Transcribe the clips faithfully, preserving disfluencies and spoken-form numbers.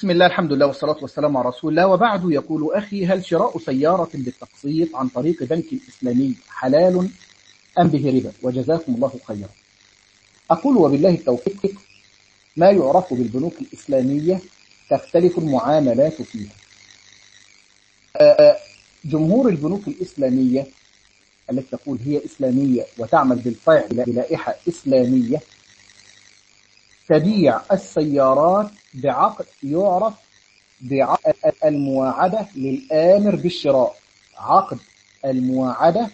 بسم الله، الحمد لله، والصلاة والسلام على رسول الله، وبعد. يقول أخي: هل شراء سيارة بالتقسيط عن طريق بنك إسلامي حلال أم به ربا؟ وجزاكم الله خيرا. أقول وبالله التوفيق. ما يعرف بالبنوك الإسلامية تختلف المعاملات فيها. جمهور البنوك الإسلامية التي تقول هي إسلامية وتعمل بالفعل بلائحة إسلامية تبيع السيارات بعقد يعرف بعقد المواعدة للآمر بالشراء. عقد المواعدة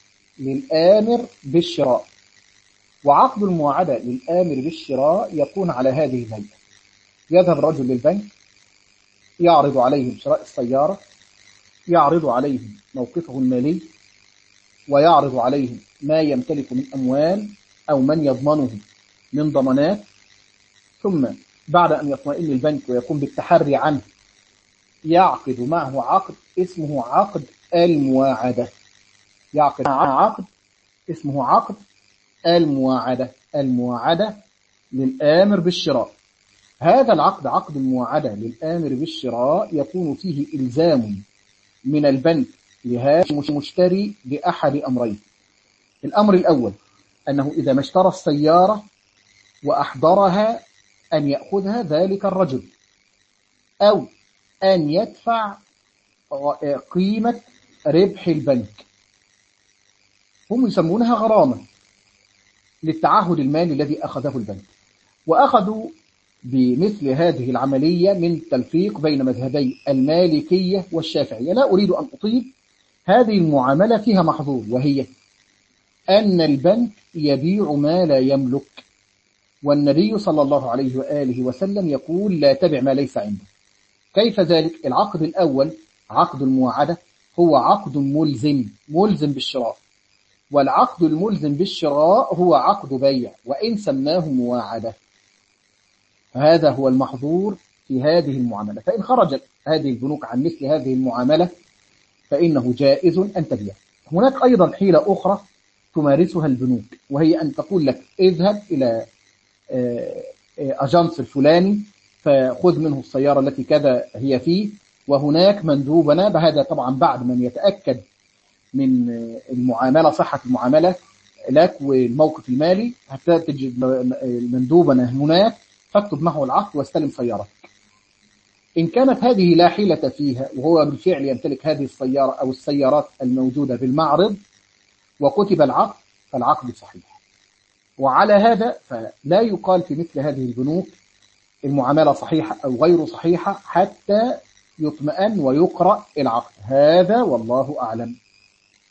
للآمر بالشراء. وعقد المواعدة للآمر بالشراء يكون على هذه الهيئة: يذهب الرجل للبنك، يعرض عليهم شراء السيارة، يعرض عليهم موقفه المالي، ويعرض عليهم ما يمتلك من أموال أو من يضمنه من ضمانات. ثم بعد أن يطمئن البنك ويقوم بالتحري عنه يعقد معه عقد اسمه عقد المواعدة. يعقد عقد اسمه عقد المواعدة. المواعدة للآمر بالشراء. هذا العقد، عقد المواعدة للآمر بالشراء، يكون فيه إلزام من البنك لهذا المشتري بأحد أمرين. الأمر الأول أنه إذا ما اشترى السيارة وأحضرها أن يأخذها ذلك الرجل، أو أن يدفع قيمة ربح البنك. هم يسمونها غرامة للتعهد المالي الذي أخذه البنك. وأخذوا بمثل هذه العملية من تلفيق بين مذهبي المالكية والشافعية. لا أريد أن أطيل. هذه المعاملة فيها محظور، وهي أن البنك يبيع ما لا يملك، والنبي صلى الله عليه وآله وسلم يقول: لا تبع ما ليس عندك. كيف ذلك؟ العقد الأول عقد المواعدة هو عقد ملزم ملزم بالشراء، والعقد الملزم بالشراء هو عقد بيع وإن سماه مواعدة. هذا هو المحظور في هذه المعاملة. فإن خرجت هذه البنوك عن مثل هذه المعاملة فإنه جائز أن تبيع. هناك أيضا حيلة أخرى تمارسها البنوك، وهي أن تقول لك: اذهب إلى أجانس الفلاني فخذ منه السيارة التي كذا هي فيه، وهناك مندوبنا. بهذا طبعا بعد من يتأكد من المعاملة، صحة المعاملة لك والموقف المالي، حتى تجد مندوبنا هناك فاكتب معه العقد واستلم سيارتك. إن كانت هذه لا حيلة فيها وهو بالفعل يمتلك هذه السيارة أو السيارات الموجودة بالمعرض وكتب العقد فالعقد صحيح. وعلى هذا فلا يقال في مثل هذه البنوك المعاملة صحيحة أو غير صحيحة حتى يطمئن ويقرأ العقد. هذا والله أعلم.